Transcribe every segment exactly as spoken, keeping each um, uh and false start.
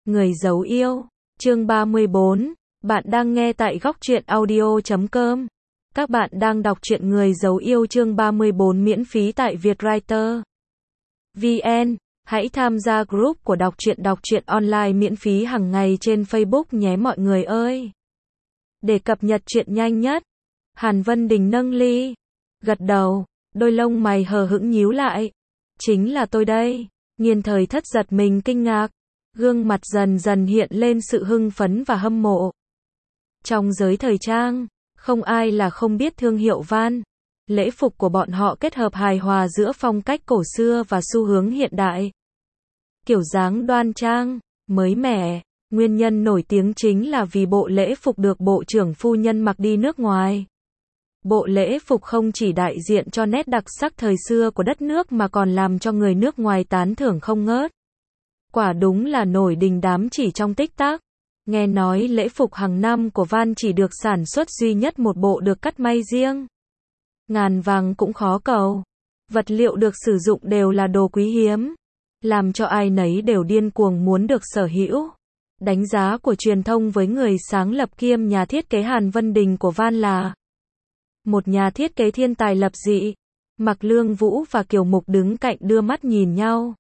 Người giấu yêu, chương ba mươi bốn, bạn đang nghe tại góc truyện audio chấm com. Các bạn đang đọc truyện Người giấu yêu chương ba mươi bốn miễn phí tại Vietwriter. vê en, hãy tham gia group của đọc truyện đọc truyện online miễn phí hàng ngày trên Facebook nhé mọi người ơi. Để cập nhật truyện nhanh nhất. Hàn Vân Đình nâng ly, gật đầu, đôi lông mày hờ hững nhíu lại. Chính là tôi đây. Nghiên Thời Thất giật mình kinh ngạc, gương mặt dần dần hiện lên sự hưng phấn và hâm mộ. Trong giới thời trang, không ai là không biết thương hiệu Van. Lễ phục của bọn họ kết hợp hài hòa giữa phong cách cổ xưa và xu hướng hiện đại. Kiểu dáng đoan trang, mới mẻ, nguyên nhân nổi tiếng chính là vì bộ lễ phục được bộ trưởng phu nhân mặc đi nước ngoài. Bộ lễ phục không chỉ đại diện cho nét đặc sắc thời xưa của đất nước mà còn làm cho người nước ngoài tán thưởng không ngớt. Quả đúng là nổi đình đám chỉ trong tích tắc. Nghe nói lễ phục hàng năm của Van chỉ được sản xuất duy nhất một bộ được cắt may riêng. Ngàn vàng cũng khó cầu. Vật liệu được sử dụng đều là đồ quý hiếm, làm cho ai nấy đều điên cuồng muốn được sở hữu. Đánh giá của truyền thông với người sáng lập kiêm nhà thiết kế Hàn Vân Đình của Van là một nhà thiết kế thiên tài lập dị. Mạc Lương Vũ và Kiều Mục đứng cạnh đưa mắt nhìn nhau.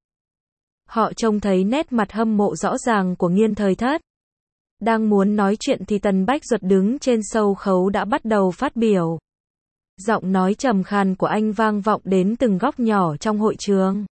Họ trông thấy nét mặt hâm mộ rõ ràng của Nghiên Thời Thất. Đang muốn nói chuyện thì Tần Bách Duật đứng trên sâu khấu đã bắt đầu phát biểu. Giọng nói trầm khàn của anh vang vọng đến từng góc nhỏ trong hội trường.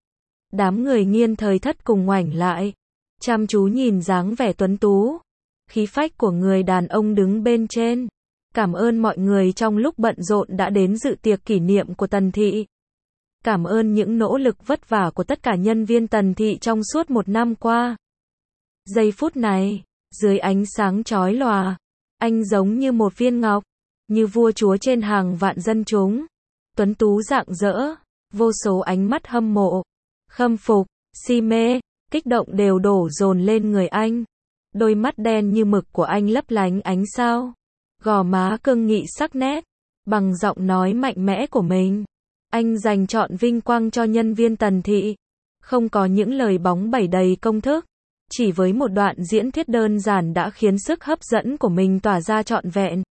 Đám người Nghiên Thời Thất cùng ngoảnh lại, chăm chú nhìn dáng vẻ tuấn tú, khí phách của người đàn ông đứng bên trên. Cảm ơn mọi người trong lúc bận rộn đã đến dự tiệc kỷ niệm của Tần Thị. Cảm ơn những nỗ lực vất vả của tất cả nhân viên Tần Thị trong suốt một năm qua. Giây phút này, dưới ánh sáng chói lòa, anh giống như một viên ngọc, như vua chúa trên hàng vạn dân chúng. Tuấn tú rạng rỡ, vô số ánh mắt hâm mộ, khâm phục, si mê, kích động đều đổ dồn lên người anh. Đôi mắt đen như mực của anh lấp lánh ánh sao, gò má cương nghị sắc nét. Bằng giọng nói mạnh mẽ của mình, anh dành trọn vinh quang cho nhân viên Tần Thị. Không có những lời bóng bẩy đầy công thức, chỉ với một đoạn diễn thuyết đơn giản đã khiến sức hấp dẫn của mình tỏa ra trọn vẹn.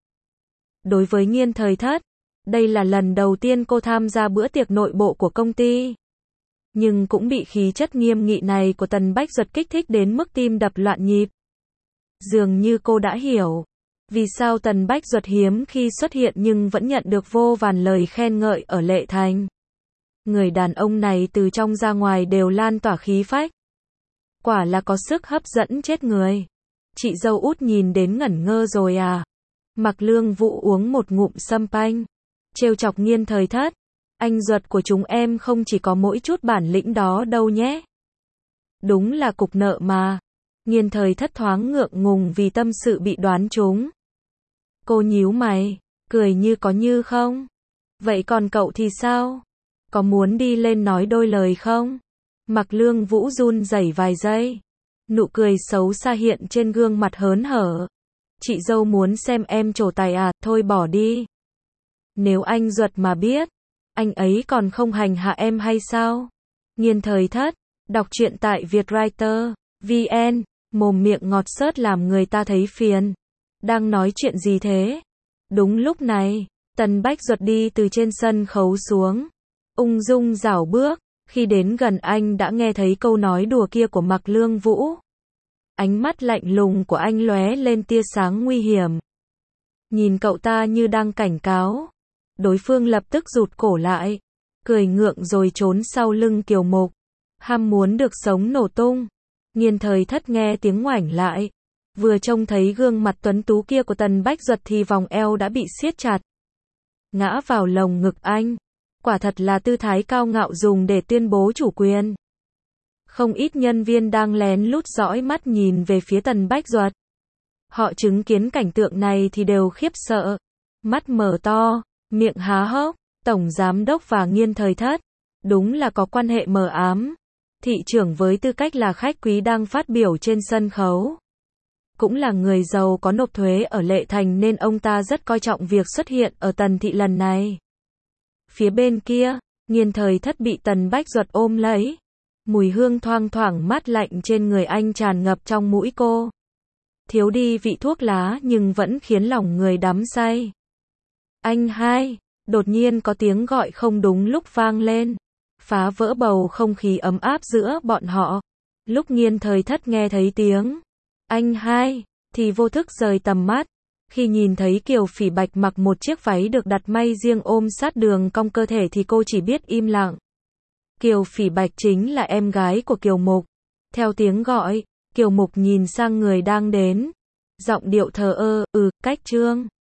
Đối với Nghiên Thời Thất, đây là lần đầu tiên cô tham gia bữa tiệc nội bộ của công ty. Nhưng cũng bị khí chất nghiêm nghị này của Tần Bách Duật kích thích đến mức tim đập loạn nhịp. Dường như cô đã hiểu vì sao Tần Bách Duật hiếm khi xuất hiện nhưng vẫn nhận được vô vàn lời khen ngợi ở Lệ Thành. Người đàn ông này từ trong ra ngoài đều lan tỏa khí phách. Quả là có sức hấp dẫn chết người. Chị dâu út nhìn đến ngẩn ngơ rồi à? Mạc Lương Vũ uống một ngụm sâm panh, trêu chọc Nghiên Thời Thất. Anh Duật của chúng em không chỉ có mỗi chút bản lĩnh đó đâu nhé. Đúng là cục nợ mà. Nghiên Thời Thất thoáng ngượng ngùng vì tâm sự bị đoán trúng. Cô nhíu mày, cười như có như không. Vậy còn cậu thì sao? Có muốn đi lên nói đôi lời không? Mạc Lương Vũ run rẩy vài giây. Nụ cười xấu xa hiện trên gương mặt hớn hở. Chị dâu muốn xem em trổ tài à, thôi bỏ đi. Nếu anh Duật mà biết, anh ấy còn không hành hạ em hay sao? Nghiên Thời Thất, đọc truyện tại Vietwriter, vê en, mồm miệng ngọt xớt làm người ta thấy phiền. Đang nói chuyện gì thế? Đúng lúc này, Tần Bách Duật đi từ trên sân khấu xuống, ung dung rảo bước. Khi đến gần anh đã nghe thấy câu nói đùa kia của Mạc Lương Vũ. Ánh mắt lạnh lùng của anh lóe lên tia sáng nguy hiểm. Nhìn cậu ta như đang cảnh cáo. Đối phương lập tức rụt cổ lại, cười ngượng rồi trốn sau lưng Kiều Mục. Ham muốn được sống nổ tung. Nghiên Thời Thất nghe tiếng ngoảnh lại, vừa trông thấy gương mặt tuấn tú kia của Tần Bách Duật thì vòng eo đã bị siết chặt, ngã vào lồng ngực anh. Quả thật là tư thái cao ngạo dùng để tuyên bố chủ quyền. Không ít nhân viên đang lén lút dõi mắt nhìn về phía Tần Bách Duật. Họ chứng kiến cảnh tượng này thì đều khiếp sợ, mắt mở to, miệng há hốc. Tổng giám đốc và Nghiên Thời Thất, đúng là có quan hệ mờ ám. Thị trưởng với tư cách là khách quý đang phát biểu trên sân khấu, cũng là người giàu có nộp thuế ở Lệ Thành nên ông ta rất coi trọng việc xuất hiện ở Tần Thị lần này. Phía bên kia, Nghiên Thời Thất bị Tần Bách Duật ôm lấy, Mùi hương thoang thoảng mát lạnh trên người anh tràn ngập trong mũi cô. Thiếu đi vị thuốc lá nhưng vẫn khiến lòng người đắm say. Anh hai, đột nhiên có tiếng gọi không đúng lúc vang lên, phá vỡ bầu không khí ấm áp giữa bọn họ. Lúc Nghiên Thời Thất nghe thấy tiếng anh hai, thì vô thức rời tầm mắt. Khi nhìn thấy Kiều Phỉ Bạch mặc một chiếc váy được đặt may riêng ôm sát đường cong cơ thể thì cô chỉ biết im lặng. Kiều Phỉ Bạch chính là em gái của Kiều Mục. Theo tiếng gọi, Kiều Mục nhìn sang người đang đến. Giọng điệu thờ ơ, ừ, cách Trương.